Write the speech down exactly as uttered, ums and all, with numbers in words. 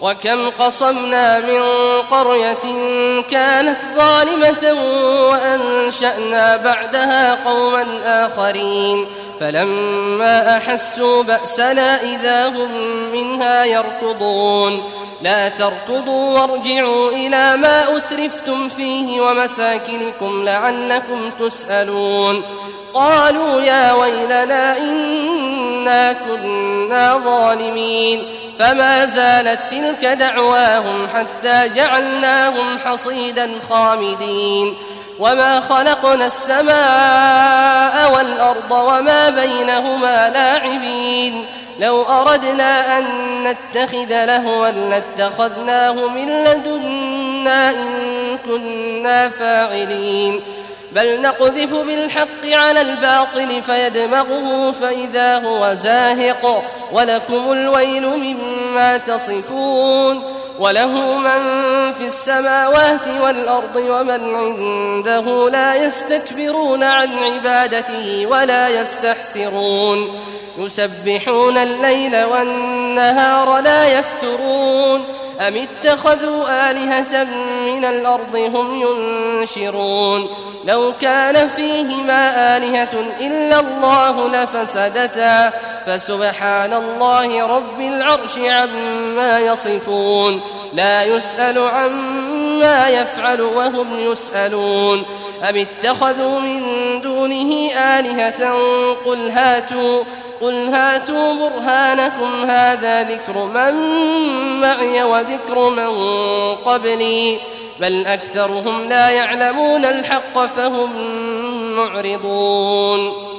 وكم قصمنا من قرية كانت ظالمة وأنشأنا بعدها قوما آخرين فلما أحسوا بأسنا إذا هم منها يركضون لا تركضوا وارجعوا إلى ما أترفتم فيه ومساكنكم لعلكم تسألون قالوا يا ويلنا إنا كنا ظالمين فما زالت تلك دعواهم حتى جعلناهم حصيدا خامدين وما خلقنا السماء والأرض وما بينهما لاعبين لو أردنا أن نتخذ لهوا لاتخذناه من لدنا إن كنا فاعلين بل نقذف بالحق على الباطل فيدمغه فإذا هو زاهق ولكم الويل مما تصفون وله من في السماوات والأرض ومن عنده لا يستكبرون عن عبادته ولا يستحسرون يسبحون الليل والنهار لا يفترون أم اتخذوا آلهة من الأرض هم ينشرون لو كان فيهما آلهة إلا الله لفسدتا فسبحان الله رب العرش عما يصفون لا يسأل عما يفعل وهم يسألون أم اتخذوا من دونه آلهة قل هاتوا قل هاتوا برهانكم هذا ذكر من معي وذكر من قبلي بل أكثرهم لا يعلمون الحق فهم معرضون